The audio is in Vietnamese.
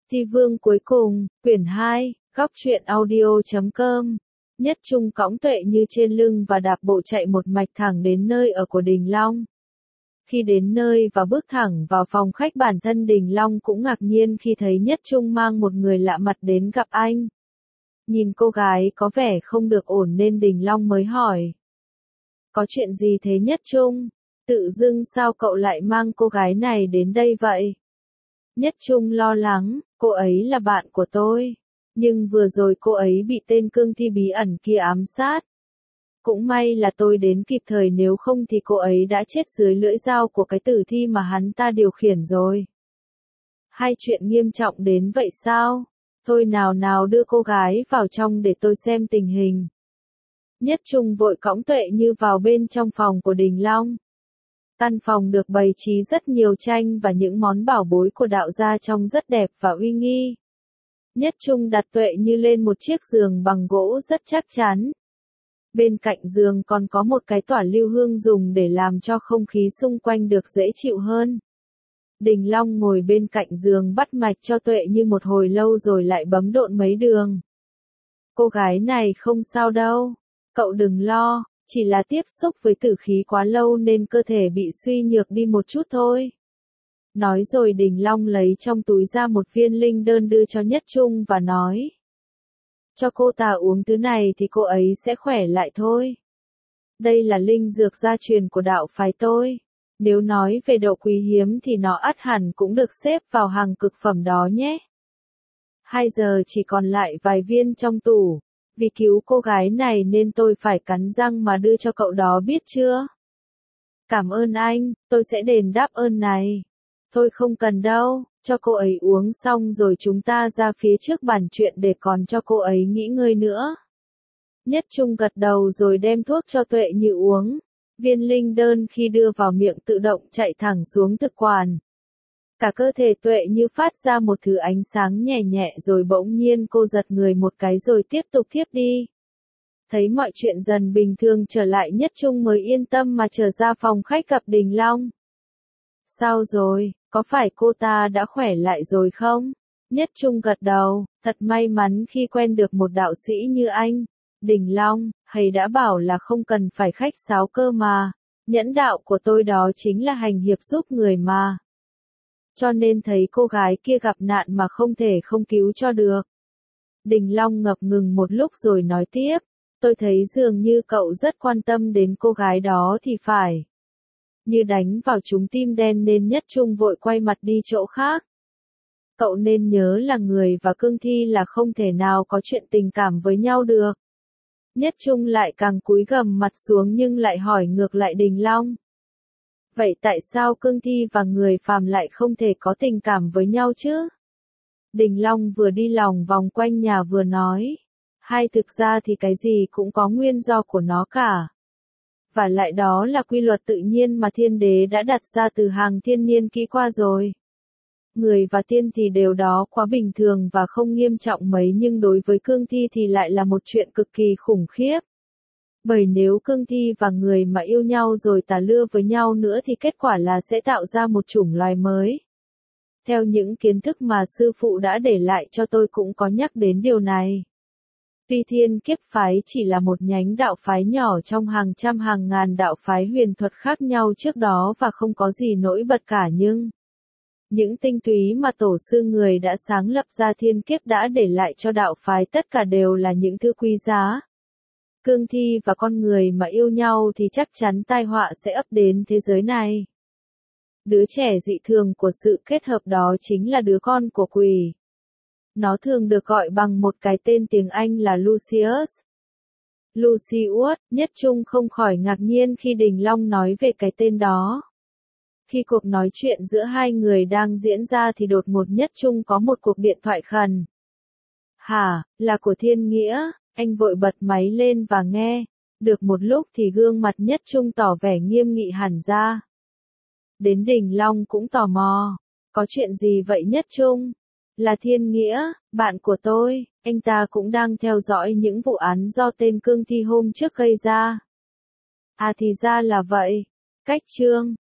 Thi vương cuối cùng, quyển 2, góc truyện audio.com. Nhất Trung cõng Tuệ Như trên lưng và đạp bộ chạy một mạch thẳng đến nơi ở của Đình Long. Khi đến nơi và bước thẳng vào phòng khách, bản thân Đình Long cũng ngạc nhiên khi thấy Nhất Trung mang một người lạ mặt đến gặp anh. Nhìn cô gái có vẻ không được ổn nên Đình Long mới hỏi. Có chuyện gì thế Nhất Trung? Tự dưng sao cậu lại mang cô gái này đến đây vậy? Nhất Trung lo lắng, cô ấy là bạn của tôi. Nhưng vừa rồi cô ấy bị tên cương thi bí ẩn kia ám sát. Cũng may là tôi đến kịp thời, nếu không thì cô ấy đã chết dưới lưỡi dao của cái tử thi mà hắn ta điều khiển rồi. Hai chuyện nghiêm trọng đến vậy sao? Thôi nào đưa cô gái vào trong để tôi xem tình hình. Nhất Trung vội cõng Tuệ Như vào bên trong phòng của Đình Long. Căn phòng được bày trí rất nhiều tranh và những món bảo bối của đạo gia trông rất đẹp và uy nghi. Nhất Trung đặt Tuệ Như lên một chiếc giường bằng gỗ rất chắc chắn. Bên cạnh giường còn có một cái tỏa lưu hương dùng để làm cho không khí xung quanh được dễ chịu hơn. Đình Long ngồi bên cạnh giường bắt mạch cho Tuệ Như một hồi lâu rồi lại bấm độn mấy đường. Cô gái này không sao đâu, cậu đừng lo, chỉ là tiếp xúc với tử khí quá lâu nên cơ thể bị suy nhược đi một chút thôi. Nói rồi Đình Long lấy trong túi ra một viên linh đơn đưa cho Nhất Trung và nói. Cho cô ta uống thứ này thì cô ấy sẽ khỏe lại thôi. Đây là linh dược gia truyền của đạo phái tôi. Nếu nói về độ quý hiếm thì nó ắt hẳn cũng được xếp vào hàng cực phẩm đó nhé. 2 giờ chỉ còn lại vài viên trong tủ. Vì cứu cô gái này nên tôi phải cắn răng mà đưa cho cậu đó, biết chưa? Cảm ơn anh, tôi sẽ đền đáp ơn này. Thôi không cần đâu, cho cô ấy uống xong rồi chúng ta ra phía trước bàn chuyện để còn cho cô ấy nghỉ ngơi nữa. Nhất Trung gật đầu rồi đem thuốc cho Tuệ Như uống. Viên linh đơn khi đưa vào miệng tự động chạy thẳng xuống thực quản. Cả cơ thể Tuệ Như phát ra một thứ ánh sáng nhẹ nhẹ rồi bỗng nhiên cô giật người một cái rồi tiếp tục thiếp đi. Thấy mọi chuyện dần bình thường trở lại, Nhất Trung mới yên tâm mà trở ra phòng khách gặp Đình Long. Sao rồi, có phải cô ta đã khỏe lại rồi không? Nhất Trung gật đầu, thật may mắn khi quen được một đạo sĩ như anh. Đình Long, thầy đã bảo là không cần phải khách sáo cơ mà. Nhẫn đạo của tôi đó chính là hành hiệp giúp người mà. Cho nên thấy cô gái kia gặp nạn mà không thể không cứu cho được. Đình Long ngập ngừng một lúc rồi nói tiếp. Tôi thấy dường như cậu rất quan tâm đến cô gái đó thì phải. Như đánh vào trúng tim đen nên Nhất Trung vội quay mặt đi chỗ khác. Cậu nên nhớ là người và cương thi là không thể nào có chuyện tình cảm với nhau được. Nhất Trung lại càng cúi gằm mặt xuống nhưng lại hỏi ngược lại Đình Long. Vậy tại sao cương thi và người phàm lại không thể có tình cảm với nhau chứ? Đình Long vừa đi lòng vòng quanh nhà vừa nói. Thực ra thì cái gì cũng có nguyên do của nó cả. Và lại đó là quy luật tự nhiên mà thiên đế đã đặt ra từ hàng thiên niên kỹ qua rồi. Người và tiên thì đều đó quá bình thường và không nghiêm trọng mấy, nhưng đối với cương thi thì lại là một chuyện cực kỳ khủng khiếp. Bởi nếu cương thi và người mà yêu nhau rồi tà lưa với nhau nữa thì kết quả là sẽ tạo ra một chủng loài mới. Theo những kiến thức mà sư phụ đã để lại cho tôi cũng có nhắc đến điều này. Tuy Thiên Kiếp phái chỉ là một nhánh đạo phái nhỏ trong hàng trăm hàng ngàn đạo phái huyền thuật khác nhau trước đó và không có gì nổi bật cả, nhưng những tinh túy mà tổ sư người đã sáng lập ra Thiên Kiếp đã để lại cho đạo phái tất cả đều là những thứ quý giá. Cương thi và con người mà yêu nhau thì chắc chắn tai họa sẽ ập đến thế giới này. Đứa trẻ dị thường của sự kết hợp đó chính là đứa con của quỷ. Nó thường được gọi bằng một cái tên tiếng Anh là Lucius. Lucius, Nhất Trung không khỏi ngạc nhiên khi Đình Long nói về cái tên đó. Khi cuộc nói chuyện giữa hai người đang diễn ra thì đột ngột Nhất Trung có một cuộc điện thoại khẩn. Hả, là của Thiên Nghĩa, anh vội bật máy lên và nghe. Được một lúc thì gương mặt Nhất Trung tỏ vẻ nghiêm nghị hẳn ra. Đến Đình Long cũng tò mò. Có chuyện gì vậy Nhất Trung? Là Thiên Nghĩa, bạn của tôi, anh ta cũng đang theo dõi những vụ án do tên cương thi hôm trước gây ra. À thì ra là vậy. Cách chương